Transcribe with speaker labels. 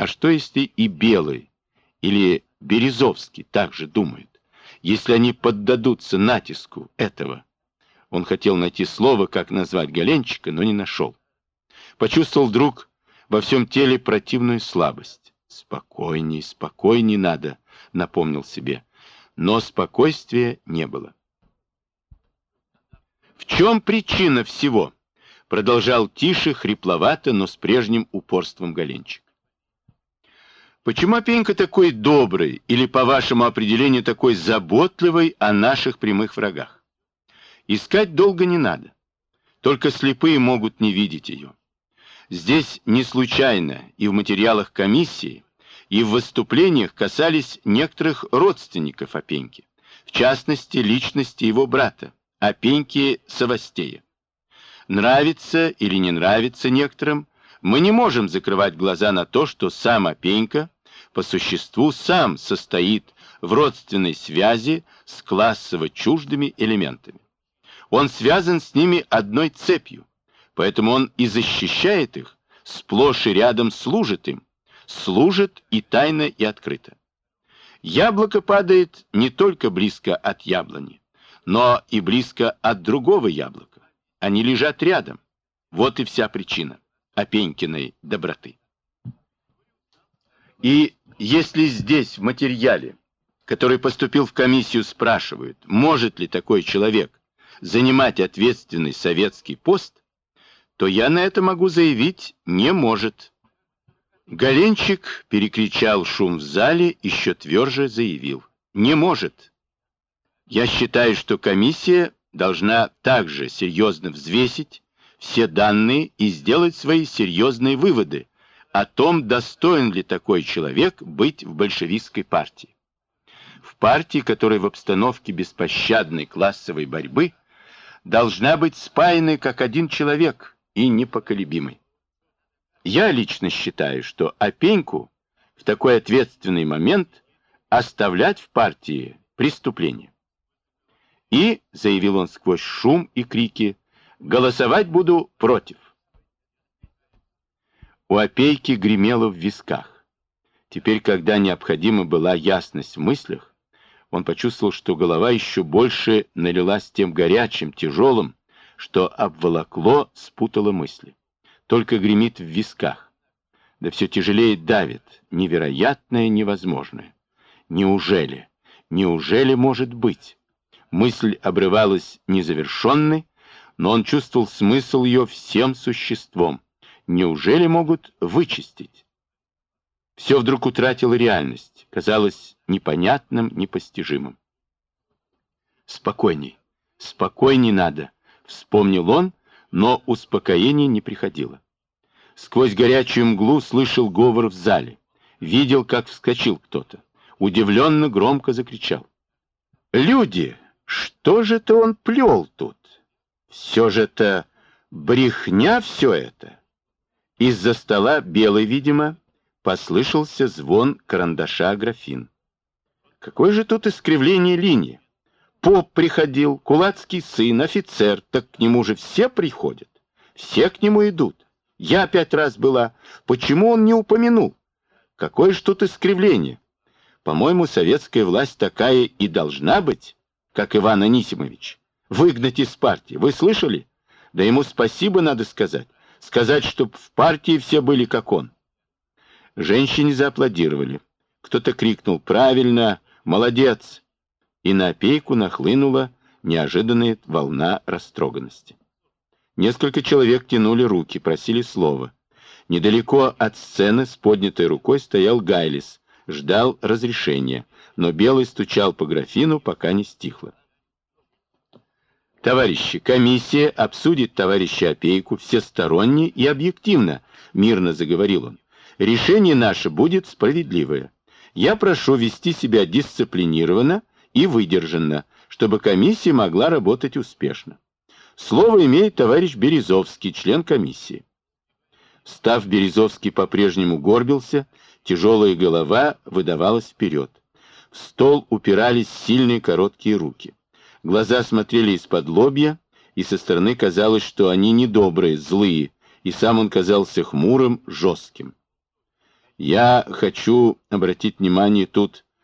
Speaker 1: А что если и Белый или Березовский также думают? Если они поддадутся натиску этого? Он хотел найти слово, как назвать Галенчика, но не нашел. Почувствовал вдруг во всем теле противную слабость. «Спокойней, спокойней надо», — напомнил себе. Но спокойствия не было. «В чем причина всего?» — продолжал тише, хрипловато, но с прежним упорством Галенчик. «Почему Опенька такой добрый, или, по вашему определению, такой заботливый о наших прямых врагах? Искать долго не надо. Только слепые могут не видеть ее. Здесь не случайно и в материалах комиссии, и в выступлениях касались некоторых родственников Опеньки, в частности, личности его брата, Опеньки Савостея. Нравится или не нравится некоторым, мы не можем закрывать глаза на то, что сам Опенька по существу сам состоит в родственной связи с классово чуждыми элементами. Он связан с ними одной цепью, поэтому он и защищает их, сплошь и рядом служит им, служит и тайно, и открыто. Яблоко падает не только близко от яблони, но и близко от другого яблока. Они лежат рядом. Вот и вся причина Опенькиной доброты. И если здесь в материале, который поступил в комиссию, спрашивают, может ли такой человек занимать ответственный советский пост, то я на это могу заявить: не может. Галенчик перекричал шум в зале, еще тверже заявил: не может. Я считаю, что комиссия должна также серьезно взвесить все данные и сделать свои серьезные выводы о том, достоин ли такой человек быть в большевистской партии. В партии, которая в обстановке беспощадной классовой борьбы должна быть спаянной как один человек и непоколебимой. Я лично считаю, что Опеньку в такой ответственный момент оставлять в партии преступление. И, заявил он сквозь шум и крики, голосовать буду против. У Опейки гремело в висках. Теперь, когда необходима была ясность в мыслях, он почувствовал, что голова еще больше налилась тем горячим, тяжелым, что обволокло, спутало мысли. Только гремит в висках. Да все тяжелее давит, невероятное, невозможное. Неужели? Неужели может быть? Мысль обрывалась незавершенной, но он чувствовал смысл ее всем существом. Неужели могут вычистить? Все вдруг утратило реальность, казалось непонятным, непостижимым. «Спокойней, спокойней надо», — вспомнил он, но успокоение не приходило. Сквозь горячую мглу слышал говор в зале, видел, как вскочил кто-то, удивленно громко закричал: «Люди, что же это он плел тут? Все же это брехня, все это!» Из-за стола, белый, видимо, послышался звон карандаша о графин. Какое же тут искривление линии? Поп приходил, кулацкий сын, офицер, так к нему же все приходят. Все к нему идут. Я 5 раз была. Почему он не упомянул? Какое же тут искривление? По-моему, советская власть такая и должна быть, как Иван Анисимович. Выгнать из партии. Вы слышали? Да ему спасибо надо сказать. Сказать, чтоб в партии все были как он. Женщине зааплодировали. Кто-то крикнул: «Правильно! Молодец!» И на Опейку нахлынула неожиданная волна растроганности. Несколько человек тянули руки, просили слова. Недалеко от сцены с поднятой рукой стоял Гайлис, ждал разрешения, но Белый стучал по графину, пока не стихло. «Товарищи, комиссия обсудит товарища Опейку всесторонне и объективно», — мирно заговорил он. «Решение наше будет справедливое. Я прошу вести себя дисциплинированно и выдержанно, чтобы комиссия могла работать успешно. Слово имеет товарищ Березовский, член комиссии». Встав, Березовский по-прежнему горбился, тяжелая голова выдавалась вперед. В стол упирались сильные короткие руки. Глаза смотрели из-под лобья, и со стороны казалось, что они недобрые, злые, и сам он казался хмурым, жестким. Я хочу обратить внимание тут